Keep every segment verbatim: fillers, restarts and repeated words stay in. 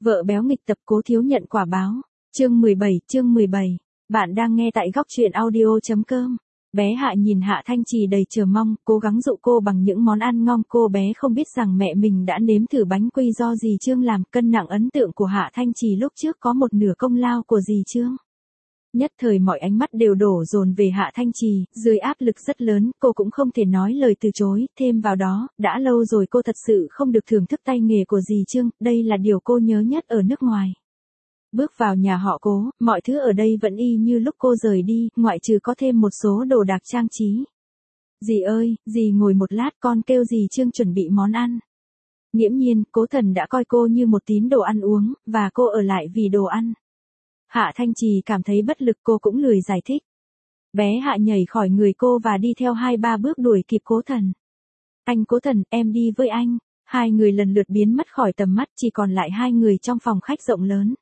Vợ béo nghịch tập Cố Thiếu nhận quả báo. Chương mười bảy, chương mười bảy. Bạn đang nghe tại góc truyện audio chấm com. Bé Hạ nhìn Hạ Thanh Trì đầy chờ mong, cố gắng dụ cô bằng những món ăn ngon. Cô bé không biết rằng mẹ mình đã nếm thử bánh quy do dì Trương làm. Cân nặng ấn tượng của Hạ Thanh Trì lúc trước có một nửa công lao của dì Trương. Nhất thời mọi ánh mắt đều đổ dồn về Hạ Thanh Trì, dưới áp lực rất lớn, cô cũng không thể nói lời từ chối, thêm vào đó, đã lâu rồi cô thật sự không được thưởng thức tay nghề của dì Trương, đây là điều cô nhớ nhất ở nước ngoài. Bước vào nhà họ Cố, mọi thứ ở đây vẫn y như lúc cô rời đi, ngoại trừ có thêm một số đồ đạc trang trí. Dì ơi, dì ngồi một lát, con kêu dì Trương chuẩn bị món ăn. Nghiễm nhiên, Cố Thần đã coi cô như một tín đồ ăn uống, và cô ở lại vì đồ ăn. Hạ Thanh Trì cảm thấy bất lực, cô cũng lười giải thích. Bé Hạ nhảy khỏi người cô và đi theo hai ba bước đuổi kịp Cố Thần. Anh Cố Thần, em đi với anh. Hai người lần lượt biến mất khỏi tầm mắt, chỉ còn lại hai người trong phòng khách rộng lớn.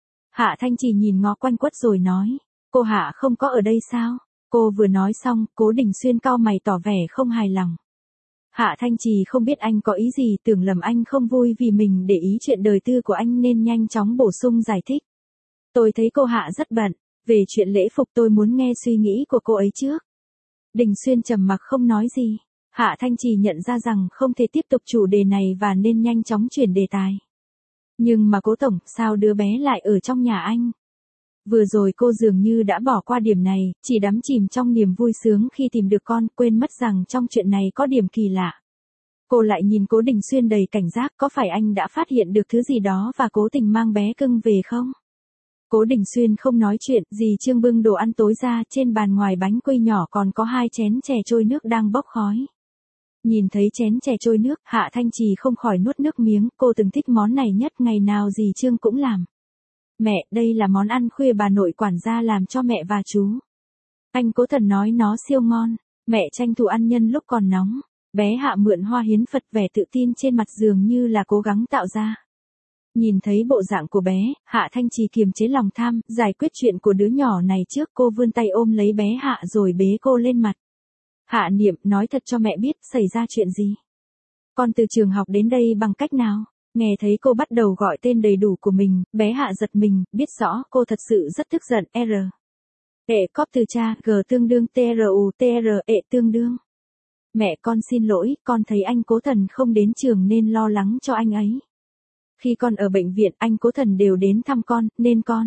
Hạ Thanh Trì nhìn ngó quanh quất rồi nói, cô Hạ không có ở đây sao? Cô vừa nói xong, Cố Đình Xuyên cau mày tỏ vẻ không hài lòng. Hạ Thanh Trì không biết anh có ý gì, tưởng lầm anh không vui vì mình để ý chuyện đời tư của anh nên nhanh chóng bổ sung giải thích. Tôi thấy cô Hạ rất bận, về chuyện lễ phục tôi muốn nghe suy nghĩ của cô ấy trước. Đình Xuyên trầm mặc không nói gì. Hạ Thanh Trì nhận ra rằng không thể tiếp tục chủ đề này và nên nhanh chóng chuyển đề tài. Nhưng mà Cố Tổng, sao đứa bé lại ở trong nhà anh? Vừa rồi cô dường như đã bỏ qua điểm này, chỉ đắm chìm trong niềm vui sướng khi tìm được con, quên mất rằng trong chuyện này có điểm kỳ lạ. Cô lại nhìn Cố Đình Xuyên đầy cảnh giác, có phải anh đã phát hiện được thứ gì đó và cố tình mang bé cưng về không? Cố Đình Xuyên không nói chuyện, dì Trương bưng đồ ăn tối ra, trên bàn ngoài bánh quy nhỏ còn có hai chén chè trôi nước đang bốc khói. Nhìn thấy chén chè trôi nước, Hạ Thanh Trì không khỏi nuốt nước miếng, cô từng thích món này nhất, ngày nào dì Trương cũng làm. Mẹ, đây là món ăn khuya bà nội quản gia làm cho mẹ và chú. Anh Cố Thần nói nó siêu ngon, mẹ tranh thủ ăn nhân lúc còn nóng. Bé Hạ mượn hoa hiến Phật, vẻ tự tin trên mặt dường như là cố gắng tạo ra. Nhìn thấy bộ dạng của bé, Hạ Thanh Trì kiềm chế lòng tham, giải quyết chuyện của đứa nhỏ này trước. Cô vươn tay ôm lấy bé Hạ rồi bế cô lên mặt. Hạ Niệm, nói thật cho mẹ biết, xảy ra chuyện gì? Con từ trường học đến đây bằng cách nào? Nghe thấy cô bắt đầu gọi tên đầy đủ của mình, bé Hạ giật mình, biết rõ cô thật sự rất tức giận. R. E cóp từ cha, G tương đương T R U T R E tương đương. Mẹ con xin lỗi, con thấy anh Cố Thần không đến trường nên lo lắng cho anh ấy. Khi con ở bệnh viện, anh Cố Thần đều đến thăm con, nên con.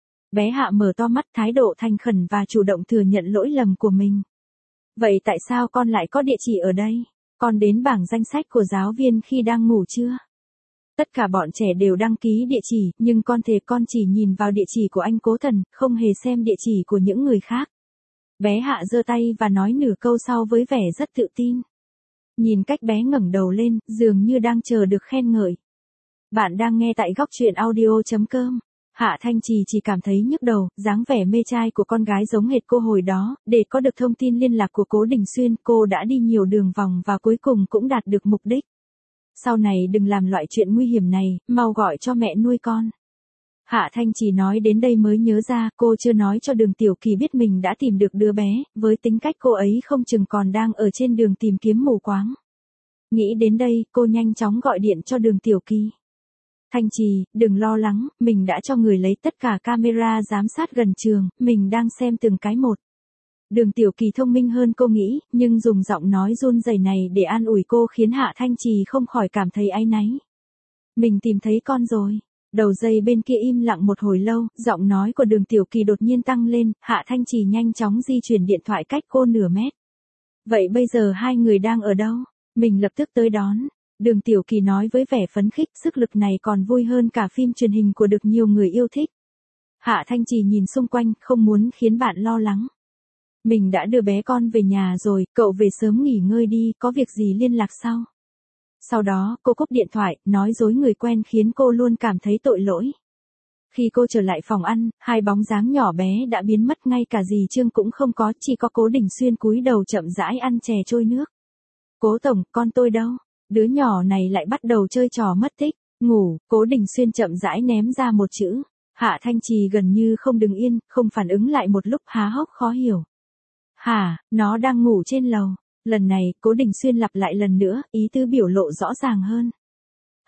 Bé Hạ mở to mắt, thái độ thành khẩn và chủ động thừa nhận lỗi lầm của mình. Vậy tại sao con lại có địa chỉ ở đây? Con đến bảng danh sách của giáo viên khi đang ngủ chưa? Tất cả bọn trẻ đều đăng ký địa chỉ, nhưng con thề con chỉ nhìn vào địa chỉ của anh Cố Thần, không hề xem địa chỉ của những người khác. Bé Hạ giơ tay và nói nửa câu sau với vẻ rất tự tin. Nhìn cách bé ngẩng đầu lên, dường như đang chờ được khen ngợi. Bạn đang nghe tại góc truyện audio chấm com. Hạ Thanh Trì chỉ cảm thấy nhức đầu, dáng vẻ mê trai của con gái giống hệt cô hồi đó. Để có được thông tin liên lạc của Cố Đình Xuyên, cô đã đi nhiều đường vòng và cuối cùng cũng đạt được mục đích. Sau này đừng làm loại chuyện nguy hiểm này, mau gọi cho mẹ nuôi con. Hạ Thanh Trì nói đến đây mới nhớ ra, cô chưa nói cho Đường Tiểu Kỳ biết mình đã tìm được đứa bé, với tính cách cô ấy không chừng còn đang ở trên đường tìm kiếm mù quáng. Nghĩ đến đây, cô nhanh chóng gọi điện cho Đường Tiểu Kỳ. Thanh Trì, đừng lo lắng, mình đã cho người lấy tất cả camera giám sát gần trường, mình đang xem từng cái một. Đường Tiểu Kỳ thông minh hơn cô nghĩ, nhưng dùng giọng nói run rẩy này để an ủi cô khiến Hạ Thanh Trì không khỏi cảm thấy áy náy. Mình tìm thấy con rồi. Đầu dây bên kia im lặng một hồi lâu, giọng nói của Đường Tiểu Kỳ đột nhiên tăng lên, Hạ Thanh Trì nhanh chóng di chuyển điện thoại cách cô nửa mét. Vậy bây giờ hai người đang ở đâu? Mình lập tức tới đón. Đường Tiểu Kỳ nói với vẻ phấn khích, sức lực này còn vui hơn cả phim truyền hình của được nhiều người yêu thích. Hạ Thanh Trì nhìn xung quanh, không muốn khiến bạn lo lắng. Mình đã đưa bé con về nhà rồi, cậu về sớm nghỉ ngơi đi, có việc gì liên lạc sau. Sau đó, cô cúp điện thoại, nói dối người quen khiến cô luôn cảm thấy tội lỗi. Khi cô trở lại phòng ăn, hai bóng dáng nhỏ bé đã biến mất, ngay cả dì Trương cũng không có, chỉ có Cố Đình Xuyên cúi đầu chậm rãi ăn chè trôi nước. Cố Tổng, con tôi đâu? Đứa nhỏ này lại bắt đầu chơi trò mất tích, ngủ. Cố Đình Xuyên chậm rãi ném ra một chữ. Hạ Thanh Trì gần như không đứng yên, không phản ứng lại một lúc, há hốc khó hiểu. Hả, nó đang ngủ trên lầu. Lần này, Cố Đình Xuyên lặp lại lần nữa, ý tứ biểu lộ rõ ràng hơn.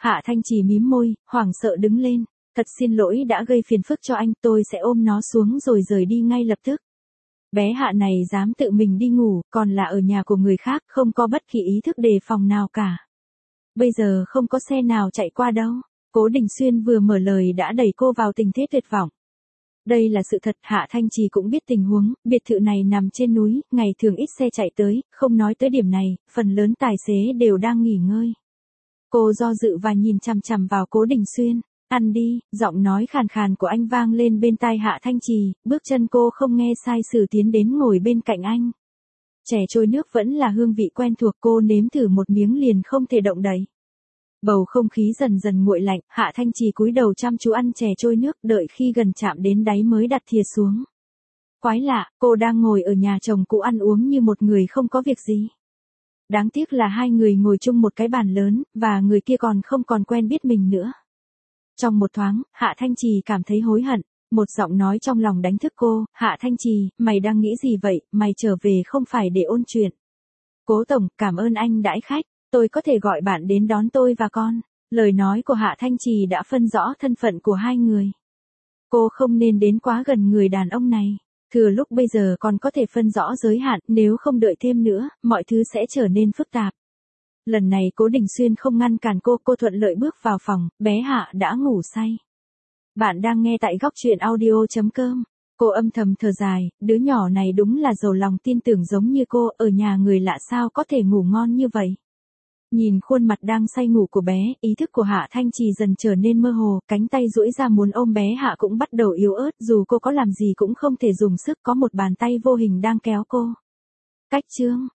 Hạ Thanh Trì mím môi, hoảng sợ đứng lên. Thật xin lỗi đã gây phiền phức cho anh, tôi sẽ ôm nó xuống rồi rời đi ngay lập tức. Bé Hạ này dám tự mình đi ngủ, còn là ở nhà của người khác, không có bất kỳ ý thức đề phòng nào cả. Bây giờ không có xe nào chạy qua đâu. Cố Đình Xuyên vừa mở lời đã đẩy cô vào tình thế tuyệt vọng. Đây là sự thật, Hạ Thanh Trì cũng biết tình huống, biệt thự này nằm trên núi, ngày thường ít xe chạy tới, không nói tới điểm này, phần lớn tài xế đều đang nghỉ ngơi. Cô do dự và nhìn chằm chằm vào Cố Đình Xuyên. Ăn đi, giọng nói khàn khàn của anh vang lên bên tai Hạ Thanh Trì, bước chân cô không nghe sai sử tiến đến ngồi bên cạnh anh. Chè trôi nước vẫn là hương vị quen thuộc, cô nếm thử một miếng liền không thể động đậy. Bầu không khí dần dần nguội lạnh, Hạ Thanh Trì cúi đầu chăm chú ăn chè trôi nước, đợi khi gần chạm đến đáy mới đặt thìa xuống. Quái lạ, cô đang ngồi ở nhà chồng cũ ăn uống như một người không có việc gì. Đáng tiếc là hai người ngồi chung một cái bàn lớn, và người kia còn không còn quen biết mình nữa. Trong một thoáng, Hạ Thanh Trì cảm thấy hối hận, một giọng nói trong lòng đánh thức cô, Hạ Thanh Trì, mày đang nghĩ gì vậy, mày trở về không phải để ôn chuyện. Cố tổng, cảm ơn anh đãi khách, tôi có thể gọi bạn đến đón tôi và con. Lời nói của Hạ Thanh Trì đã phân rõ thân phận của hai người. Cô không nên đến quá gần người đàn ông này. Thừa lúc bây giờ còn có thể phân rõ giới hạn, nếu không đợi thêm nữa, mọi thứ sẽ trở nên phức tạp. Lần này Cố Đình Xuyên không ngăn cản cô, cô thuận lợi bước vào phòng, bé Hạ đã ngủ say. Bạn đang nghe tại góc truyện audio chấm com. Cô âm thầm thở dài, đứa nhỏ này đúng là giàu lòng tin tưởng giống như cô, ở nhà người lạ sao có thể ngủ ngon như vậy. Nhìn khuôn mặt đang say ngủ của bé, ý thức của Hạ Thanh Trì dần trở nên mơ hồ, cánh tay duỗi ra muốn ôm bé Hạ cũng bắt đầu yếu ớt, dù cô có làm gì cũng không thể dùng sức, có một bàn tay vô hình đang kéo cô. Cách chương